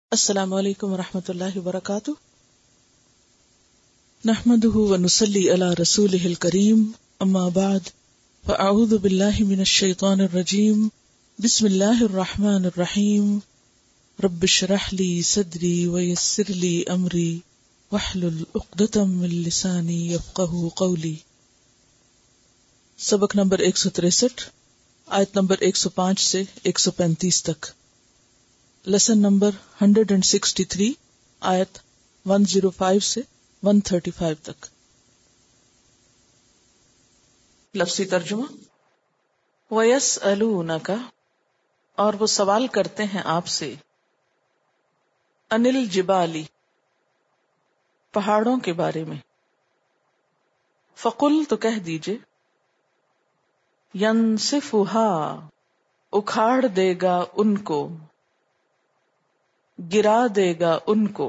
السلام علیکم ورحمۃ اللہ وبرکاتہ. نحمده ونصلي على رسوله الكريم اما بعد فاعوذ باللہ من الشیطان الرجیم. بسم اللہ الرحمن الرحیم. رب اشرح لي صدری ويسر لي امری واحلل عقدۃ من لسانی یفقهوا قولی. سبق نمبر 163 آیت نمبر 105 سے 135 تک. لیسن نمبر 163 آیت 105 سے 135 تک. لفظی ترجمہ. وَيَسْأَلُونَكَ اور وہ سوال کرتے ہیں آپ سے، انل جبالی پہاڑوں کے بارے میں. فقل تو کہہ دیجئے، يَنْسِفُهَا اکھاڑ دے گا ان کو، گرا دے گا ان کو،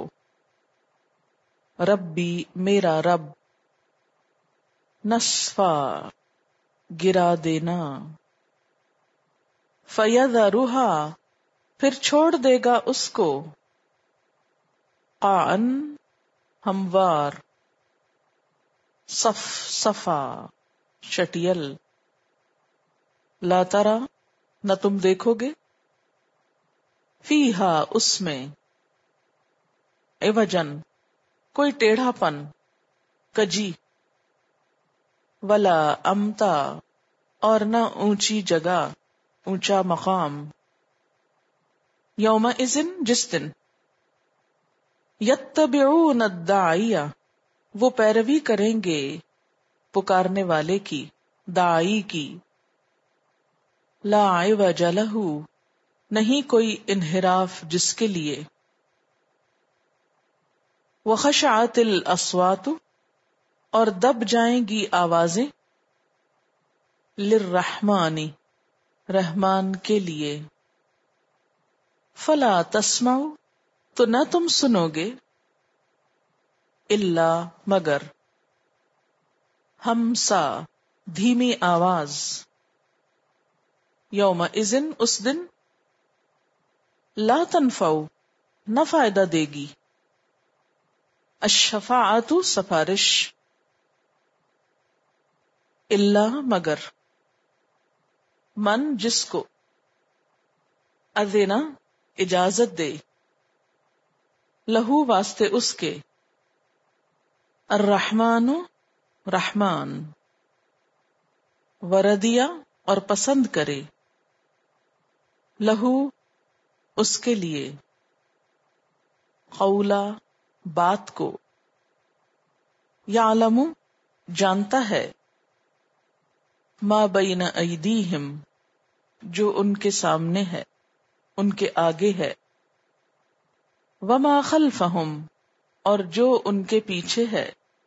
ربی میرا رب، نصفا گرا دینا، فَيَذَرُهَا پھر چھوڑ دے گا اس کو، قاعًا ہموار، صف صفا شٹیل، لا ترى نہ تم دیکھو گے، فیہا اس میں، عوجن کوئی ٹیڑھا پن، کجی، ولا امتا اور نہ اونچی جگہ، اونچا مقام، یومئذ جس دن، یتبعون الداعی وہ پیروی کریں گے پکارنے والے کی، داعی کی، لا عوج لہ نہیں کوئی انحراف جس کے لیے، وخشعت الاصوات اور دب جائیں گی آوازیں، للرحمن رحمان کے لیے، فلا تسمع تو نہ تم سنو گے، الا مگر، ہمسا دھیمی آواز، یومئذ اس دن، لا تنفع نہ فائدہ دے گی، الشفاعت سفارش، الا مگر، من جس کو، اذن اجازت دے، لہو واسطے اس کے، الرحمن رحمان، وردیا اور پسند کرے، لہو اس کے لیے، قولا بات کو، یعلم جانتا ہے، ما بین ایدیہم جو ان کے سامنے ہے، ان کے آگے ہے، وما خلفہم اور جو ان کے پیچھے ہے،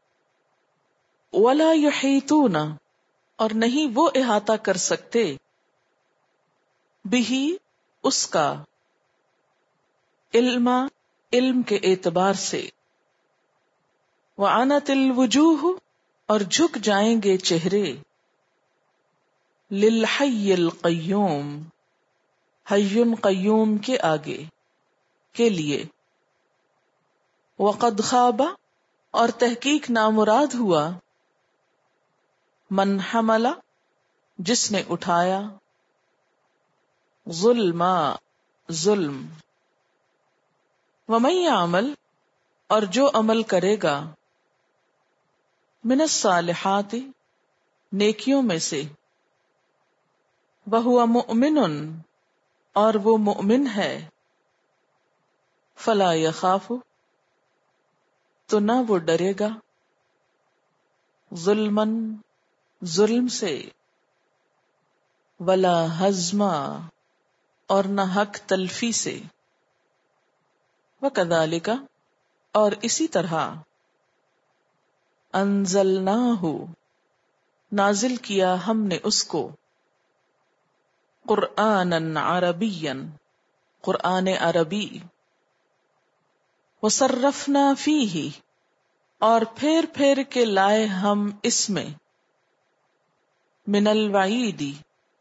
ولا یحیطون اور نہیں وہ احاطہ کر سکتے، بہ اس کا، علم کے اعتبار سے، وعنت الوجوہ اور جھک جائیں گے چہرے، للحی القیوم حی قیوم کے آگے کے لیے، وقد خاب اور تحقیق نامراد ہوا، من حمل جس نے اٹھایا، ظلم، ومن یعمل اور جو عمل کرے گا، من الصالحات نیکیوں میں سے، وہو مؤمن اور وہ مؤمن ہے، فلا یخاف تو نہ وہ ڈرے گا، ظلم سے، ولا ہضما اور نہ حق تلفی سے، وکذالک اور اسی طرح، انزلناہ نازل کیا ہم نے اس کو، قرآنا عربیا قرآن عربی، وصرفنا فیہ اور پھیر پھیر کے لائے ہم اس میں، من الوعید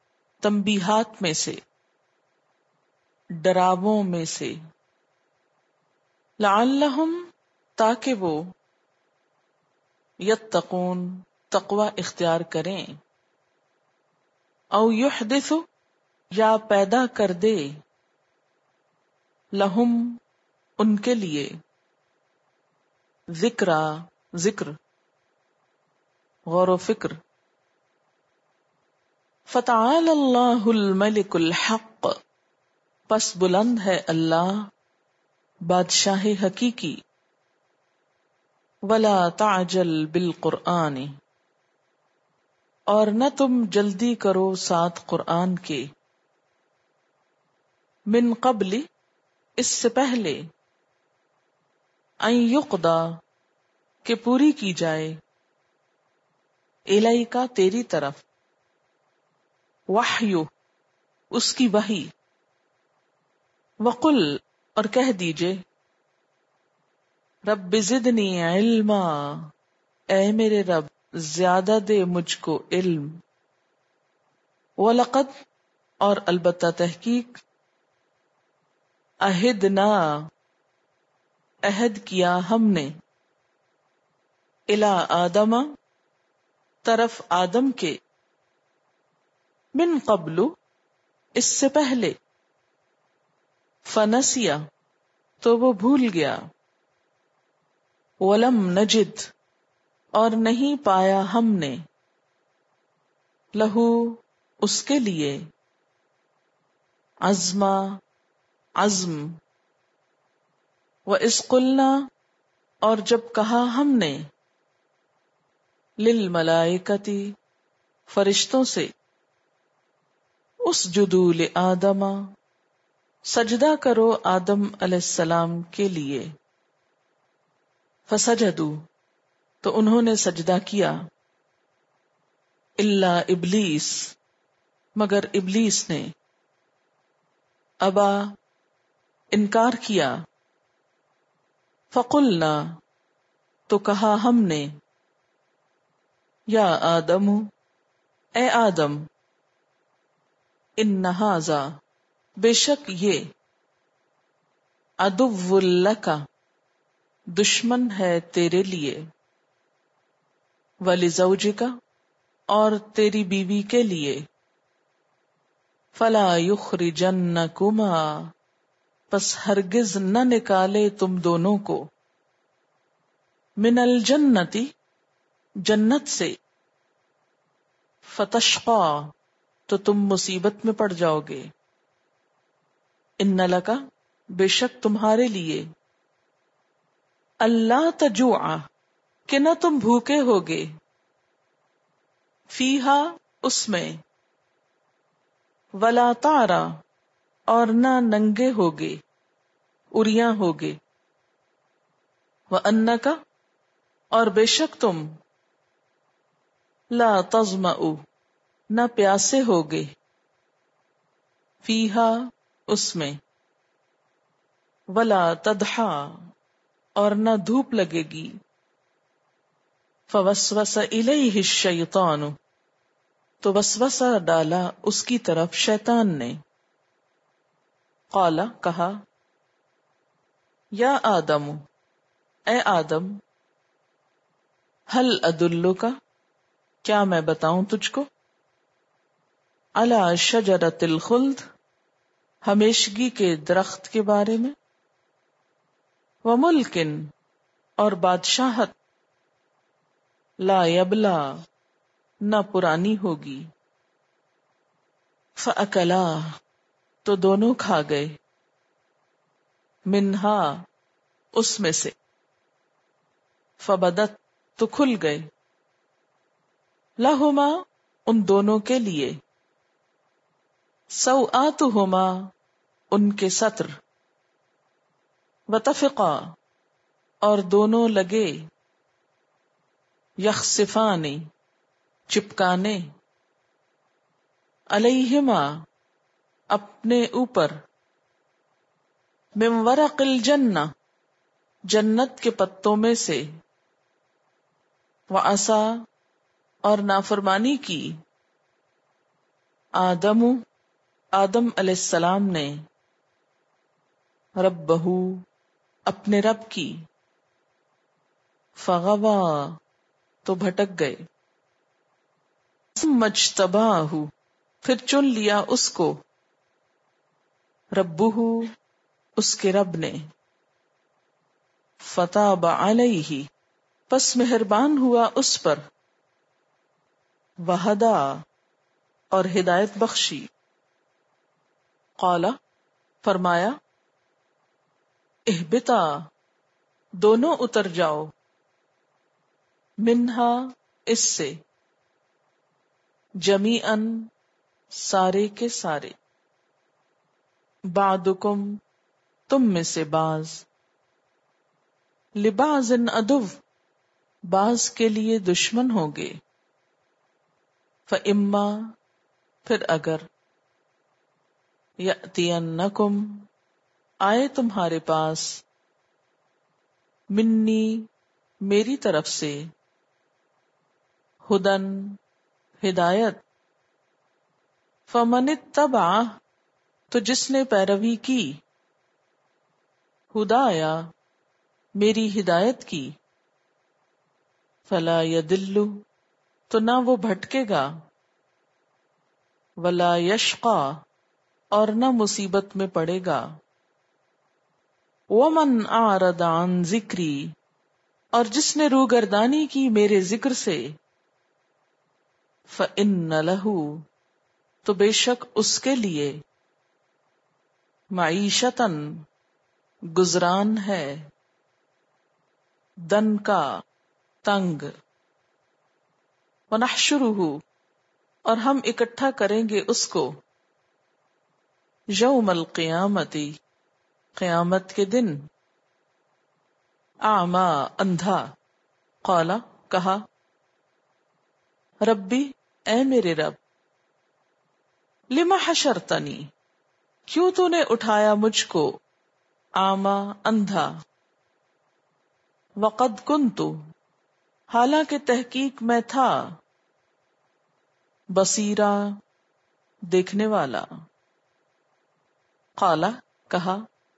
تنبیہات میں سے، ڈراووں میں سے، لعلہم تاکہ وہ یتقون تقوی اختیار کریں، او یحدث یا پیدا کر دے، لہم ان کے لیے، ذکر غور و فکر۔ فتعالی اللہ الملک الحق، پس بلند ہے اللہ بادشاہ حقیقی۔ ولا تعجل بالقرآن، اور نہ تم جلدی کرو ساتھ قرآن کے، من قبل اس سے پہلے، ان یقضی کہ پوری کی جائے، الیک تیری طرف، وحی اس کی وحی، وقل اور کہہ دیجئے، رب زدنی علما، اے میرے رب زیادہ دے مجھ کو علم، وَلَقَدْ اور البتہ تحقیق، عہدنا عہد کیا ہم نے، الی آدم طرف آدم کے، من قبل اس سے پہلے، فنسیا تو وہ بھول گیا، ولم نجد اور نہیں پایا ہم نے، لہو اس کے لیے، عزما عزم، وَإِذْ قُلْنَا اور جب کہا ہم نے، للملائکتی فرشتوں سے، اسجدوا لآدم سجدہ کرو آدم علیہ السلام کے لیے، فسجدوا تو انہوں نے سجدہ کیا، الا ابلیس مگر ابلیس نے، ابا انکار کیا، فقلنا تو کہا ہم نے، یا آدم اے آدم، ان ھذا بے شک یہ، عدو لک دشمن ہے تیرے لیے، ولزوجک اور تیری بیوی کے لیے، فلا یخرجنکما پس ہرگز نہ نکالے تم دونوں کو، من الجنتی جنت سے، فتشقا تو تم مصیبت میں پڑ جاؤ گے، ان لکا بے شک تمہارے لیے، اللہ تجوع کہ نہ تم بھوکے ہوگے، فیہا اس میں، ولا تعرا اور نہ ننگے ہوگے، اریاں ہوگے، وانک اور بے شک تم، لا تظمأ نہ پیاسے ہوگے، فیہا اس میں، ولا تضحا اور نہ دھوپ لگے گی، فوسوس الیہ الشیطان تو وسوسہ ڈالا اس کی طرف شیطان نے، قال کہا، یا آدم اے آدم، هل ادلک کیا میں بتاؤں تجھ کو، علی شجرۃ الخلد ہمیشگی کے درخت کے بارے میں، وملک اور بادشاہت، لا یبلا نہ پرانی ہوگی، فاکلا تو دونوں کھا گئے، منہا اس میں سے، فبدت تو کھل گئے، لہما ان دونوں کے لیے، سوآتہما ان کے ستر، وطفقا اور دونوں لگے، یخصفان چپکانے، علیہما اپنے اوپر، من ورق الجنہ جنت کے پتوں میں سے، وعصا اور نافرمانی کی، آدم علیہ السلام نے، ربہ اپنے رب کی، فغوا تو بھٹک گئے، ثم اجتباہ پھر چن لیا اس کو، ربہ اس کے رب نے، فتاب علیہ پس مہربان ہوا اس پر، وہدا اور ہدایت بخشی، قال فرمایا، اہبطا دونوں اتر جاؤ، منہا اس سے، جمیعاً سارے کے سارے، بعدکم تم میں سے بعض، لبعض عدو بعض کے لیے دشمن ہوں گے، فإما پھر اگر، یأتینکم آئے تمہارے پاس، منی میری طرف سے، ہدن ہدایت، فمن اتبع تو جس نے پیروی کی، ہدایا میری ہدایت کی، فلا یدل تو نہ وہ بھٹکے گا، ولا یشقا اور نہ مصیبت میں پڑے گا، ومن اعرض عن ذکری اور جس نے روگردانی کی میرے ذکر سے، فإن لہ تو بے شک اس کے لیے، معیشتاً گزران ہے، دن کا تنگ، ونحشرہ اور ہم اکٹھا کریں گے اس کو، یوم القیامتی قیامت کے دن، اعمی اندھا، قال کہا، ربی اے میرے رب، لما حشرتنی کیوں تو نے اٹھایا مجھ کو، اعمی اندھا، وقد کنت حالانکہ تحقیق میں تھا، بصیرا دیکھنے والا، قال کہا،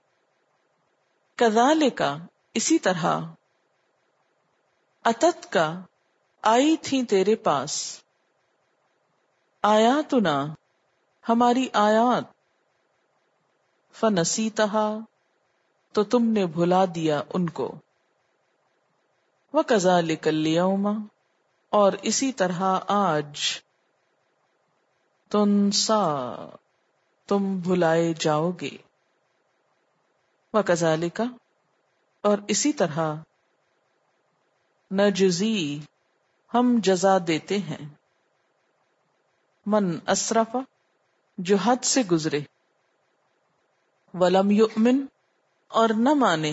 کذالک اسی طرح، اتت کا آئی تھی تیرے پاس، آیاتنا ہماری آیات، فنسیتہا تو تم نے بھلا دیا ان کو، وکذالک اليوم اور اسی طرح آج، تنسا تم بھلائے جاؤ گے، وکذالک اور اسی طرح، نجزی ہم جزا دیتے ہیں، من اسرف جو حد سے گزرے، ولم یؤمن اور نہ مانے،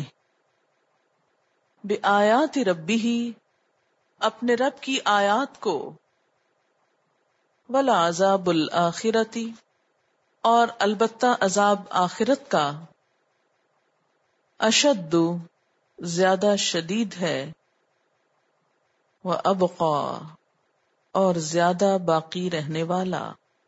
بآیات ربہ اپنے رب کی آیات کو، ولعذاب الآخرتی اور البتہ عذاب آخرت کا، اشد زیادہ شدید ہے، وابقی اور زیادہ باقی رہنے والا،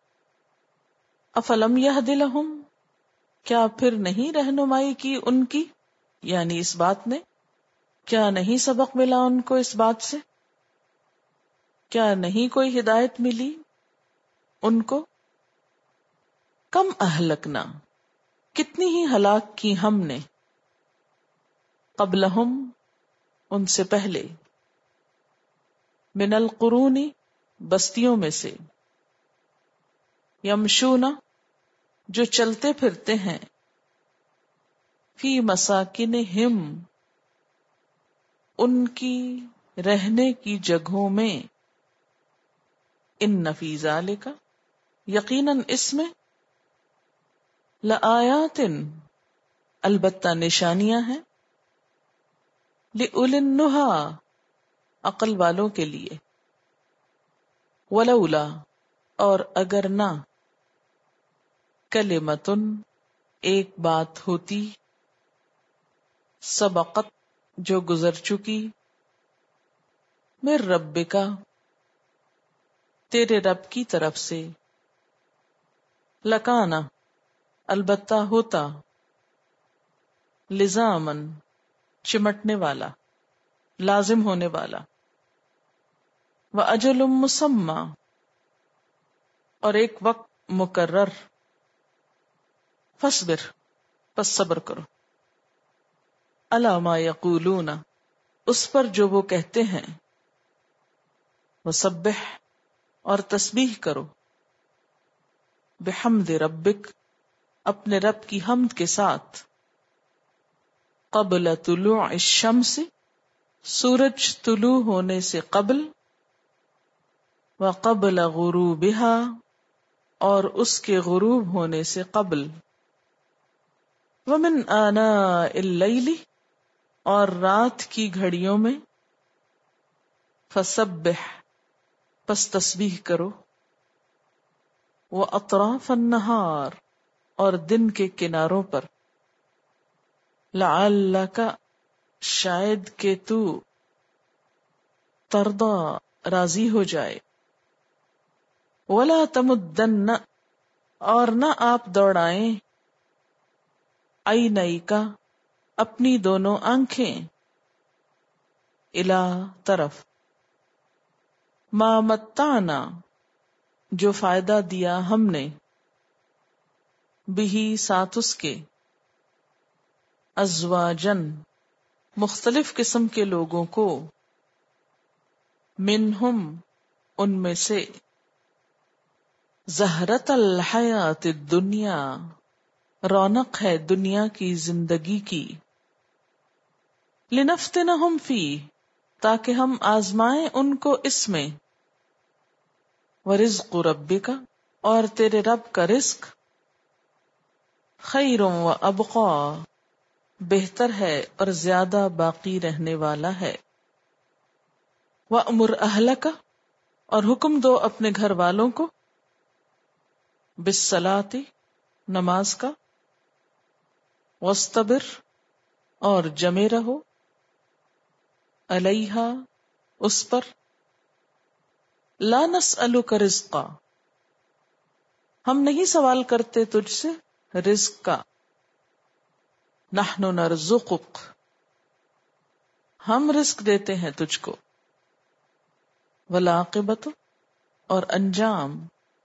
افلم یہد لہم کیا پھر نہیں رہنمائی کی ان کی، یعنی اس بات نے، کیا نہیں سبق ملا ان کو اس بات سے، کیا نہیں کوئی ہدایت ملی ان کو، کم اہلکنا کتنی ہی ہلاک کی ہم نے، قبلہم ان سے پہلے، من القرون بستیوں میں سے، یمشون جو چلتے پھرتے ہیں، فی مساکنہم ان کی رہنے کی جگہوں میں، ان فی ذالک یقیناً اس میں، لآیات البتہ نشانیاں ہیں، لأولی النہی عقل والوں کے لیے، ولولا اور اگر نہ، کلمتن ایک بات ہوتی، سبقت جو گزر چکی، من ربک تیرے رب کی طرف سے، لکانا البتہ ہوتا، لزامن چمٹنے والا، لازم ہونے والا، وَأَجَلٌ مُّسَمًّى اور ایک وقت مقرر، فَاصْبِرْ پس صبر کرو، عَلَىٰ مَا يَقُولُونَ اس پر جو وہ کہتے ہیں، وَسَبِّحْ اور تسبیح کرو، بِحَمْدِ رَبِّكَ اپنے رب کی حمد کے ساتھ، قبل طلوع الشمس سورج طلوع ہونے سے قبل، وقبل غروبها اور اس کے غروب ہونے سے قبل، ومن آناء اللیل اور رات کی گھڑیوں میں، فسبح پس تسبیح کرو، واطراف النہار اور دن کے کناروں پر، لعلک شاید کہ تو، ترضی راضی ہو جائے، ولا تمدن اور نہ آپ دوڑائیں، عینیک اپنی دونوں آنکھیں، الی طرف، ما متعنا جو فائدہ دیا ہم نے، بہی ساتھ اس کے، ازواجن مختلف قسم کے لوگوں کو، منہم ان میں سے، زہرت الحیات الدنیا رونق ہے دنیا کی زندگی کی، لنفتنہم فیہ تاکہ ہم آزمائیں ان کو اس میں، ورزق ربک اور تیرے رب کا رزق، خیر و ابقا بہتر ہے اور زیادہ باقی رہنے والا ہے، وَأْمُرْ أَهْلَكَ اور حکم دو اپنے گھر والوں کو، بِالصَّلَاةِ نماز کا، وَاسْتَبِرْ اور جمے رہو، علیہا اس پر، لا نسألک رزقا ہم نہیں سوال کرتے تجھ سے رزق کا، نحن نرزقک ہم رزق دیتے ہیں تجھ کو، والعاقبۃ اور انجام،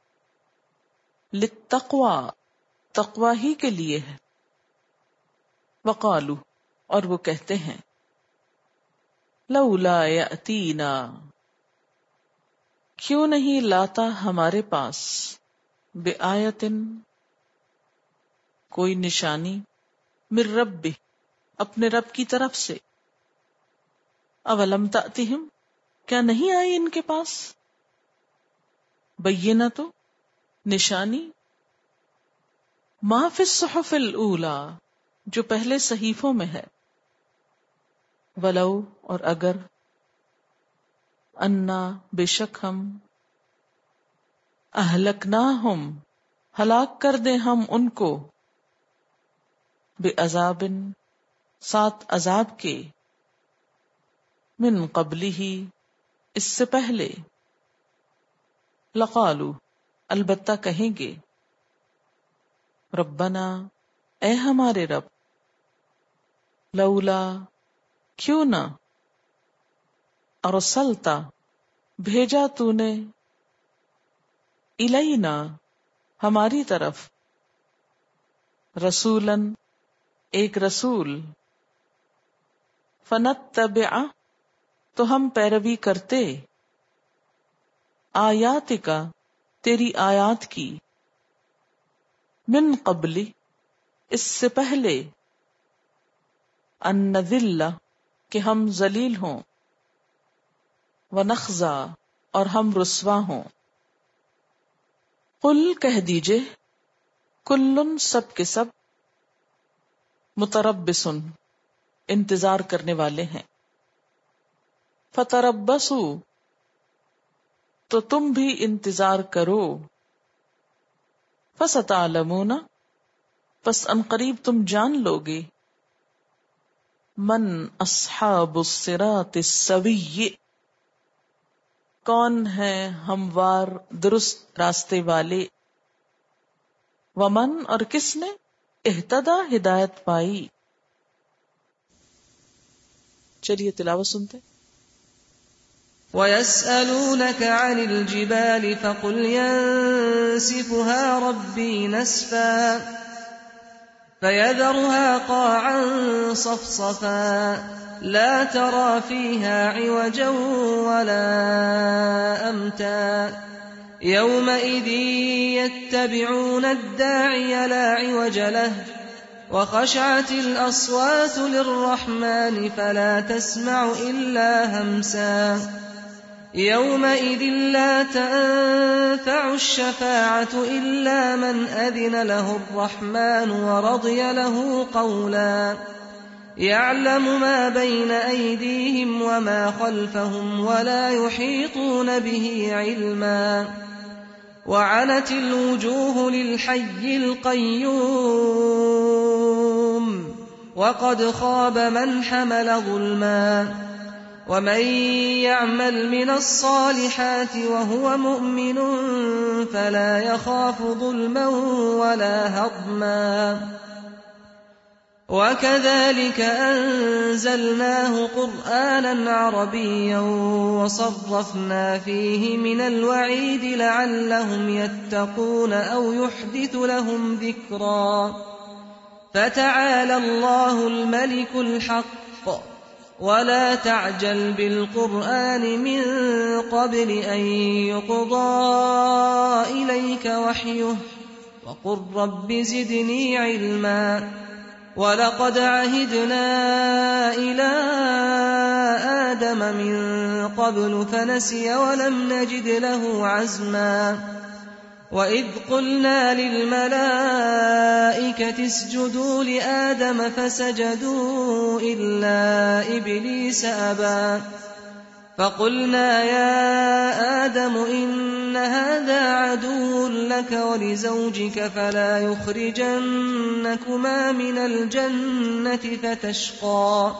للتقوی تقوی ہی کے لیے ہے، وقالو اور وہ کہتے ہیں، لولا یأتینا کیوں نہیں لاتا ہمارے پاس، بآیۃ کوئی نشانی، من ربہ اپنے رب کی طرف سے، اولم تأتہم کیا نہیں آئی ان کے پاس، بینۃ نشانی، ما فی الصحف الاولی جو پہلے صحیفوں میں ہے، ولو اور اگر، انا بے شک ہم، اہلکناہم ہلاک کر دیں ہم ان کو، بعذاب ساتھ عذاب کے، من قبلہ اس سے پہلے، لقالو البتہ کہیں گے، ربنا اے ہمارے رب، لولا کیوں نہ، ارسلتا بھیجا تو نے، الینا ہماری طرف، رسولاً ایک رسول، فنتبع تو ہم پیروی کرتے، آیاتک تیری آیات کی، من قبل اس سے پہلے، ان نذل کہ ہم ذلیل ہوں، ونخزا اور ہم رسوا ہوں، قل کہہ دیجئے، کلن سب کے سب، متربصن انتظار کرنے والے ہیں، فتربصوا تو تم بھی انتظار کرو، فستعلمون پس عنقریب تم جان لوگے، من اصحاب الصراط السوی کون ہے ہموار درست راستے والے، ومن اور کس نے اہتدی ہدایت پائی، चलिए तिलावत सुनते हैं। وَيَسْأَلُونَكَ عَنِ الْجِبَالِ فَقُلْ يَنسِفُهَا رَبِّي نَسْفًا فَيَذَرُهَا قَاعًا صَفْصَفًا لَا تَرَىٰ فِيهَا عِوَجًا وَلَا أَمْتًا يَوْمَئِذٍ يَتَّبِعُونَ الدَّاعِيَ لَا عِوَجَ لَهُ وَخَشَعَتِ الْأَصْوَاتُ لِلرَّحْمَنِ فَلَا تَسْمَعُ إِلَّا هَمْسًا يَوْمَئِذٍ لَّا تَنفَعُ الشَّفَاعَةُ إِلَّا مَنْ أَذِنَ لَهُ الرَّحْمَنُ وَرَضِيَ لَهُ قَوْلًا يَعْلَمُ مَا بَيْنَ أَيْدِيهِمْ وَمَا خَلْفَهُمْ وَلَا يُحِيطُونَ بِهِ عِلْمًا وَعَنَتِ الْوُجُوهُ لِلْحَيِّ الْقَيُّومِ وَقَدْ خَابَ مَنْ حَمَلَ ظُلْمًا وَمَن يَعْمَلْ مِنَ الصَّالِحَاتِ وَهُوَ مُؤْمِنٌ فَلَا يَخَافُ ظُلْمًا وَلَا هَضْمًا وَكَذَلِكَ أَنزَلْنَاهُ قُرْآنًا عَرَبِيًّا وَصَرَّفْنَا فِيهِ مِنَ الْوَعِيدِ لَعَلَّهُمْ يَتَّقُونَ أَوْ يُحْدِثُ لَهُمْ ذِكْرًا فَتَعَالَى اللَّهُ الْمَلِكُ الْحَقُّ وَلَا تَعْجَلْ بِالْقُرْآنِ مِن قَبْلِ أَن يُقْضَىٰ إِلَيْكَ وَحْيُهُ وَقُل رَّبِّ زِدْنِي عِلْمًا وَلَقَدْ عَهِدْنَا إِلَىٰ آدَمَ مِن قَبْلُ فَنَسِيَ وَلَمْ نَجِدْ لَهُ عَزْمًا وَإِذْ قُلْنَا لِلْمَلَائِكَةِ اسْجُدُوا لِآدَمَ فَسَجَدُوا إِلَّا إِبْلِيسَ أَبَىٰ فَقُلْنَا يَا آدَمُ إِنَّ هَٰذَا عَدُوٌّ لَّكَ وَلِزَوْجِكَ فَلَا يُخْرِجَنَّكُمَا مِنَ الْجَنَّةِ فَتَشْقَىٰ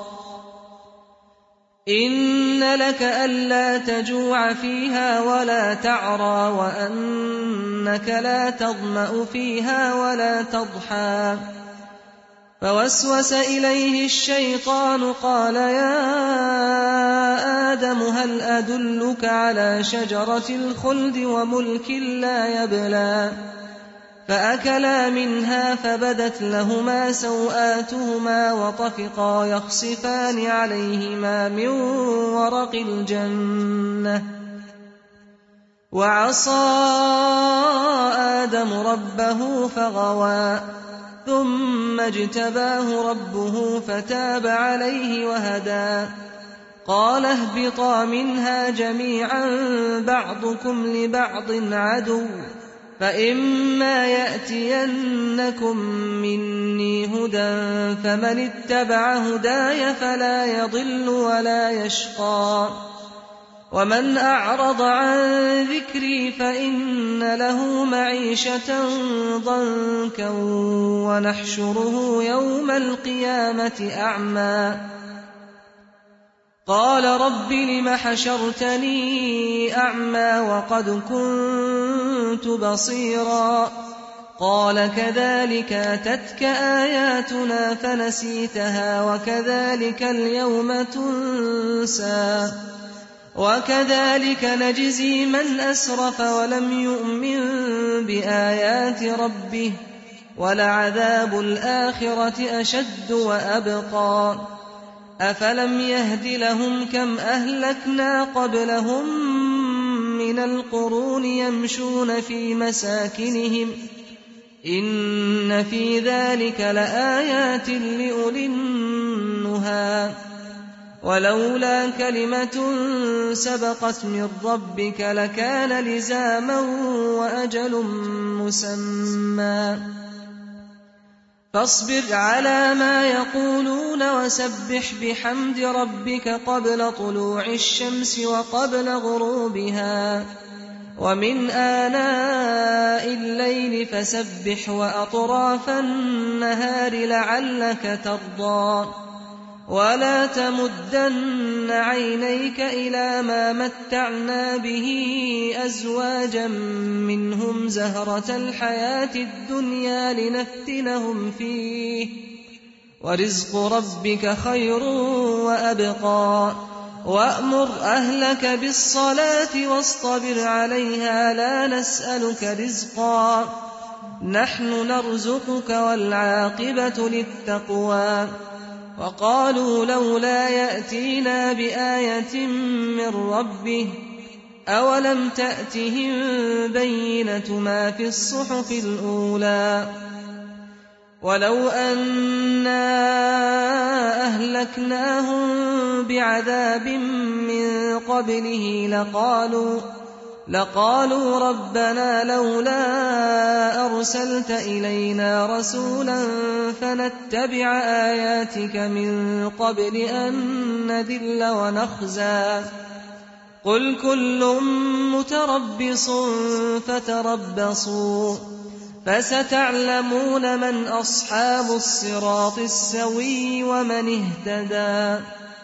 إِنَّ لَكَ أَلَّا تَجُوعَ فِيهَا وَلَا تَعْرَىٰ وَأَنَّكَ لَا تَظْمَأُ فِيهَا وَلَا تَضْحَىٰ فَوَسْوَسَ إِلَيْهِ الشَّيْطَانُ قَالَ يَا آدَمُ هَلْ أَدُلُّكَ عَلَىٰ شَجَرَةِ الْخُلْدِ وَمُلْكٍ لَّا يَبْلَىٰ فَأَكَلَا مِنْهَا فَبَدَتْ لَهُمَا سَوْآتُهُمَا وَطَفِقَا يَخْصِفَانِ عَلَيْهِمَا مِن وَرَقِ الْجَنَّةِ وَعَصَىٰ آدَمُ رَبَّهُ فَغَوَىٰ ثُمَّ اجْتَبَاهُ رَبُّهُ فَتَابَ عَلَيْهِ وَهَدَىٰ قَالَ اهْبِطَا مِنْهَا جَمِيعًا بَعْضُكُمْ لِبَعْضٍ عَدُوٌّ فَإِمَّا يَأْتِيَنَّكُم مِّنِّي هُدًى فَمَنِ اتَّبَعَ هُدَايَ فَلَا يَضِلُّ وَلَا يَشْقَىٰ وَمَنْ أَعْرَضَ عَن ذِكْرِي فَإِنَّ لَهُ مَعِيشَةً ضَنكًا وَنَحْشُرُهُ يَوْمَ الْقِيَامَةِ أَعْمَىٰ قَالَ رَبِّ لِمَ حَشَرْتَنِي أَعْمَىٰ وَقَدْ كُنتُ بَصِيرًا قَالَ كَذَٰلِكَ أَتَتْكَ آيَاتُنَا فَنَسِيتَهَا وَكَذَٰلِكَ الْيَوْمَ تُنسَىٰ وَكَذَٰلِكَ نَجْزِي مَنْ أَسْرَفَ وَلَمْ يُؤْمِن بِآيَاتِ رَبِّهِ وَلَعَذَابُ الْآخِرَةِ أَشَدُّ وَأَبْقَىٰ أَفَلَمْ يَهْدِ لَهُمْ كَمْ أَهْلَكْنَا قَبْلَهُم مِّنَ الْقُرُونِ يَمْشُونَ فِي مَسَاكِنِهِمْ إِنَّ فِي ذَلِكَ لَآيَاتٍ لِّأُولِي النُّهَىٰ وَلَوْلَا كَلِمَةٌ سَبَقَتْ مِن رَّبِّكَ لَكَانَ لِزَامًا وَأَجَلٌ مُّسَمًّى فاصبر على ما يقولون وسبح بحمد ربك قبل طلوع الشمس وقبل غروبها ومن آناء الليل فسبح وأطراف النهار لعلك ترضى ولا تمدن عينيك إلى ما متعنا به أزواجا منهم زهرة الحياة الدنيا لنفتنهم فيه ورزق ربك خير وأبقى وأمر أهلك بالصلاة واصطبر عليها لا نسألك رزقا نحن نرزقك والعاقبة للتقوى وقالوا لولا يأتينا بآية من ربه أولم تأتهم بينة ما في الصحف الأولى ولو أنا أهلكناهم بعذاب من قبله لقالوا ربنا لولا أرسلت إلينا رسولا فنتبع آياتك من قبل أن نذل ونخزى قل كل متربص فتربصوا فستعلمون من أصحاب الصراط السوي ومن اهتدى